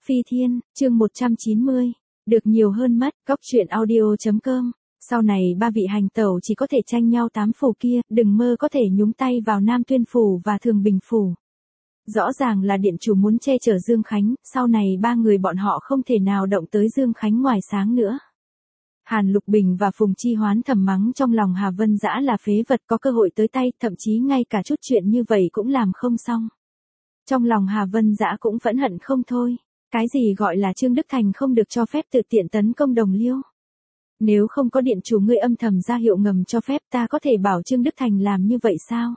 Phi Thiên, chương 190. Được nhiều hơn mất, góc truyện audio.com. Sau này ba vị hành tẩu chỉ có thể tranh nhau 8 phủ kia, đừng mơ có thể nhúng tay vào Nam Tuyên phủ và Thường Bình phủ. Rõ ràng là điện chủ muốn che chở Dương Khánh, sau này ba người bọn họ không thể nào động tới Dương Khánh ngoài sáng nữa. Hàn Lục Bình và Phùng Chi Hoán thầm mắng trong lòng Hà Vân Dã là phế vật, có cơ hội tới tay, thậm chí ngay cả chút chuyện như vậy cũng làm không xong. Trong lòng Hà Vân Dã cũng phẫn hận không thôi. Cái gì gọi là Trương Đức Thành không được cho phép tự tiện tấn công Đồng Liêu? Nếu không có điện chủ ngươi âm thầm ra hiệu ngầm cho phép, ta có thể bảo Trương Đức Thành làm như vậy sao?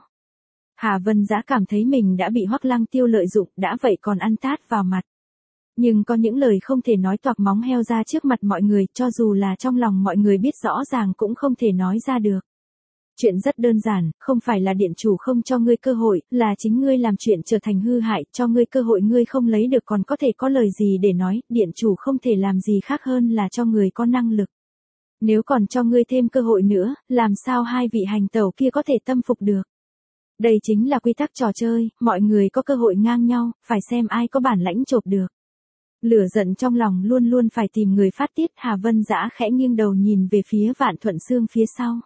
Hà Vân Dã cảm thấy mình đã bị Hoắc Lăng Tiêu lợi dụng, đã vậy còn ăn tát vào mặt. Nhưng có những lời không thể nói toạc móng heo ra trước mặt mọi người, cho dù là trong lòng mọi người biết rõ ràng cũng không thể nói ra được. Chuyện rất đơn giản, không phải là điện chủ không cho ngươi cơ hội, là chính ngươi làm chuyện trở thành hư hại, cho ngươi cơ hội ngươi không lấy được còn có thể có lời gì để nói, điện chủ không thể làm gì khác hơn là cho người có năng lực. Nếu còn cho ngươi thêm cơ hội nữa, làm sao hai vị hành tẩu kia có thể tâm phục được? Đây chính là quy tắc trò chơi, mọi người có cơ hội ngang nhau, phải xem ai có bản lãnh chộp được. Lửa giận trong lòng luôn luôn phải tìm người phát tiết, Hà Vân Dã khẽ nghiêng đầu nhìn về phía Vạn Thuận Xương phía sau.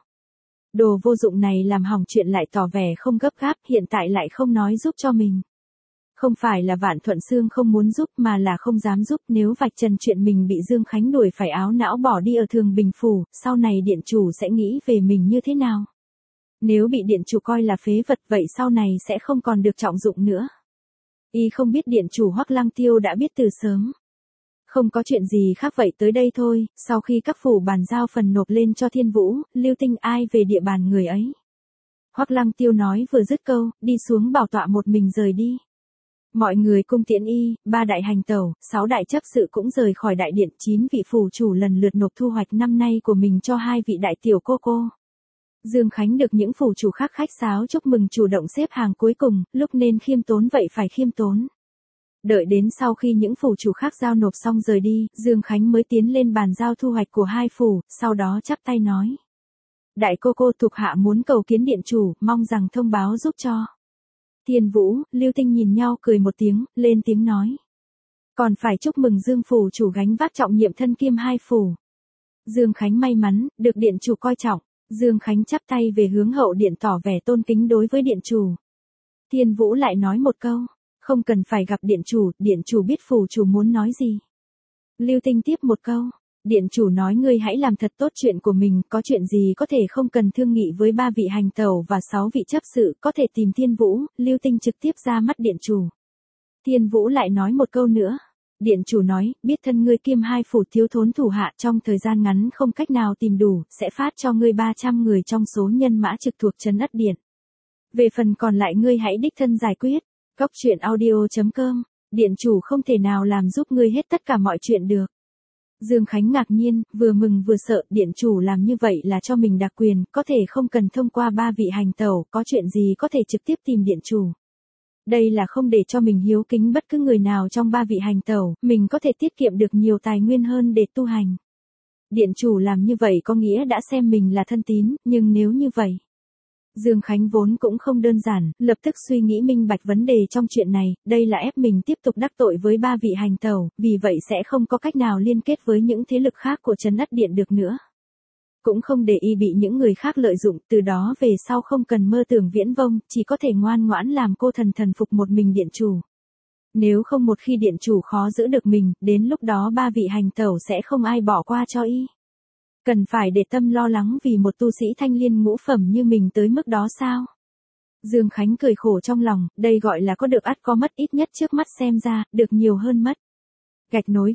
Đồ vô dụng này làm hỏng chuyện lại tỏ vẻ không gấp gáp, hiện tại lại không nói giúp cho mình. Không phải là Vạn Thuận Xương không muốn giúp mà là không dám giúp, nếu vạch trần chuyện mình bị Dương Khánh đuổi phải áo não bỏ đi ở Thường Bình phủ, sau này điện chủ sẽ nghĩ về mình như thế nào? Nếu bị điện chủ coi là phế vật vậy sau này sẽ không còn được trọng dụng nữa. Y không biết điện chủ Hoắc Lăng Tiêu đã biết từ sớm. Không có chuyện gì khác vậy tới đây thôi, sau khi các phủ bàn giao phần nộp lên cho Thiên Vũ, Lưu Tinh ai về địa bàn người ấy. Hoắc Lăng Tiêu nói vừa dứt câu, đi xuống bảo tọa một mình rời đi. Mọi người cung tiễn y, 3 đại hành tẩu, 6 đại chấp sự cũng rời khỏi đại điện, 9 vị phủ chủ lần lượt nộp thu hoạch năm nay của mình cho 2 vị đại tiểu cô. Dương Khánh được những phủ chủ khác khách sáo chúc mừng chủ động xếp hàng cuối cùng, lúc nên khiêm tốn vậy phải khiêm tốn. Đợi đến sau khi những phủ chủ khác giao nộp xong rời đi, Dương Khánh mới tiến lên bàn giao thu hoạch của 2 phủ, sau đó chắp tay nói. Đại cô thuộc hạ muốn cầu kiến điện chủ, mong rằng thông báo giúp cho. Thiên Vũ, Lưu Tinh nhìn nhau cười một tiếng, lên tiếng nói. Còn phải chúc mừng Dương phủ chủ gánh vác trọng nhiệm thân kiêm 2 phủ. Dương Khánh may mắn, được điện chủ coi trọng. Dương Khánh chắp tay về hướng hậu điện tỏ vẻ tôn kính đối với điện chủ. Thiên Vũ lại nói một câu. Không cần phải gặp điện chủ biết phủ chủ muốn nói gì. Lưu Tinh tiếp một câu. Điện chủ nói ngươi hãy làm thật tốt chuyện của mình, có chuyện gì có thể không cần thương nghị với 3 vị hành tẩu và 6 vị chấp sự, có thể tìm Thiên Vũ. Lưu Tinh trực tiếp ra mắt điện chủ. Thiên Vũ lại nói một câu nữa. Điện chủ nói, biết thân ngươi kiêm 2 phủ thiếu thốn thủ hạ, trong thời gian ngắn không cách nào tìm đủ, sẽ phát cho ngươi 300 người trong số nhân mã trực thuộc trấn Ất Điện. Về phần còn lại ngươi hãy đích thân giải quyết. Góc truyện audio.com, điện chủ không thể nào làm giúp ngươi hết tất cả mọi chuyện được. Dương Khánh ngạc nhiên, vừa mừng vừa sợ, điện chủ làm như vậy là cho mình đặc quyền, có thể không cần thông qua 3 vị hành tẩu, có chuyện gì có thể trực tiếp tìm điện chủ. Đây là không để cho mình hiếu kính bất cứ người nào trong 3 vị hành tẩu, mình có thể tiết kiệm được nhiều tài nguyên hơn để tu hành. Điện chủ làm như vậy có nghĩa đã xem mình là thân tín, nhưng nếu như vậy. Dương Khánh vốn cũng không đơn giản, lập tức suy nghĩ minh bạch vấn đề trong chuyện này, đây là ép mình tiếp tục đắc tội với 3 vị hành tẩu, vì vậy sẽ không có cách nào liên kết với những thế lực khác của trấn Ất Điện được nữa. Cũng không để y bị những người khác lợi dụng, từ đó về sau không cần mơ tưởng viễn vông, chỉ có thể ngoan ngoãn làm cô thần phục một mình điện chủ. Nếu không một khi điện chủ khó giữ được mình, đến lúc đó 3 vị hành tẩu sẽ không ai bỏ qua cho y. Cần phải để tâm lo lắng vì một tu sĩ thanh liên ngũ phẩm như mình tới mức đó sao? Dương Khánh cười khổ trong lòng, đây gọi là có được ắt có mất, ít nhất trước mắt xem ra, được nhiều hơn mất. Gạch nối.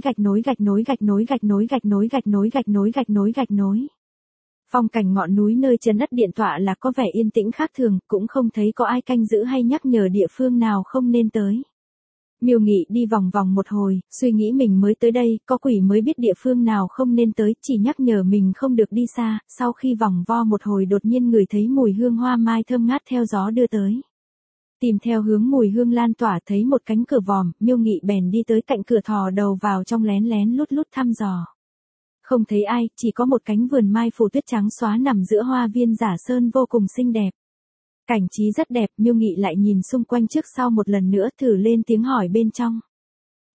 Phong cảnh ngọn núi nơi trấn Ất Điện tọa là có vẻ yên tĩnh khác thường, cũng không thấy có ai canh giữ hay nhắc nhở địa phương nào không nên tới. Miêu Nghị đi vòng vòng một hồi, suy nghĩ mình mới tới đây, có quỷ mới biết địa phương nào không nên tới, chỉ nhắc nhở mình không được đi xa, sau khi vòng vo một hồi đột nhiên ngửi thấy mùi hương hoa mai thơm ngát theo gió đưa tới. Tìm theo hướng mùi hương lan tỏa thấy một cánh cửa vòm, Miêu Nghị bèn đi tới cạnh cửa thò đầu vào trong lén lút thăm dò. Không thấy ai, chỉ có một cánh vườn mai phủ tuyết trắng xóa nằm giữa hoa viên giả sơn vô cùng xinh đẹp. Cảnh trí rất đẹp, Miêu Nghị lại nhìn xung quanh trước sau một lần nữa thử lên tiếng hỏi bên trong.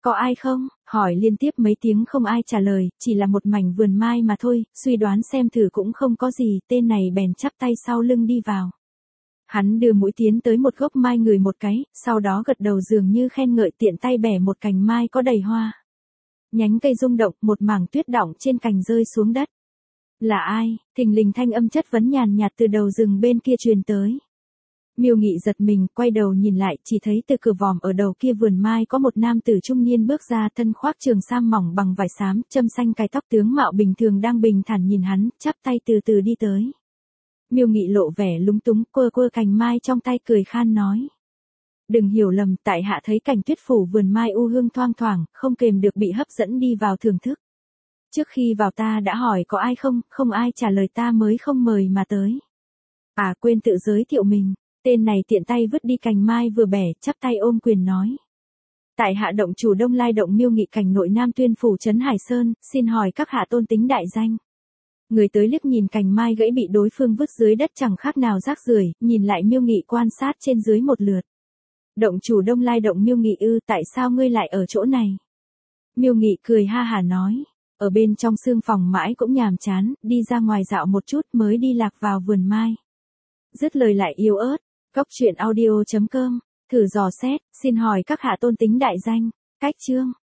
Có ai không? Hỏi liên tiếp mấy tiếng không ai trả lời, chỉ là một mảnh vườn mai mà thôi, suy đoán xem thử cũng không có gì, tên này bèn chắp tay sau lưng đi vào. Hắn đưa mũi tiến tới một gốc mai ngửi một cái, sau đó gật đầu dường như khen ngợi, tiện tay bẻ một cành mai có đầy hoa. Nhánh cây rung động, một mảng tuyết đọng trên cành rơi xuống đất. Là ai? Thình lình thanh âm chất vấn nhàn nhạt từ đầu rừng bên kia truyền tới. Miêu Nghị giật mình, quay đầu nhìn lại, chỉ thấy từ cửa vòm ở đầu kia vườn mai có một nam tử trung niên bước ra, thân khoác trường sam mỏng bằng vải xám, châm xanh cài tóc, tướng mạo bình thường đang bình thản nhìn hắn, chắp tay từ từ đi tới. Miêu Nghị lộ vẻ lúng túng, quơ quơ cành mai trong tay cười khan nói. Đừng hiểu lầm, tại hạ thấy cảnh tuyết phủ vườn mai u hương thoang thoảng, không kềm được bị hấp dẫn đi vào thưởng thức. Trước khi vào ta đã hỏi có ai không, không ai trả lời ta mới không mời mà tới. À quên tự giới thiệu mình, tên này tiện tay vứt đi cành mai vừa bẻ, chắp tay ôm quyền nói. Tại hạ động chủ Đông Lai động Miêu Nghị, cảnh nội Nam Tuyên phủ trấn Hải Sơn, xin hỏi các hạ tôn tính đại danh. Người tới liếc nhìn cành mai gãy bị đối phương vứt dưới đất chẳng khác nào rác rưởi, nhìn lại Miêu Nghị quan sát trên dưới một lượt. Động chủ Đông Lai động Miêu Nghị ư, tại sao ngươi lại ở chỗ này? Miêu Nghị cười ha hả nói, ở bên trong sương phòng mãi cũng nhàm chán, đi ra ngoài dạo một chút mới đi lạc vào vườn mai. Dứt lời lại yếu ớt, Cóc truyện audio.com, thử dò xét, xin hỏi các hạ tôn tính đại danh, cách chương.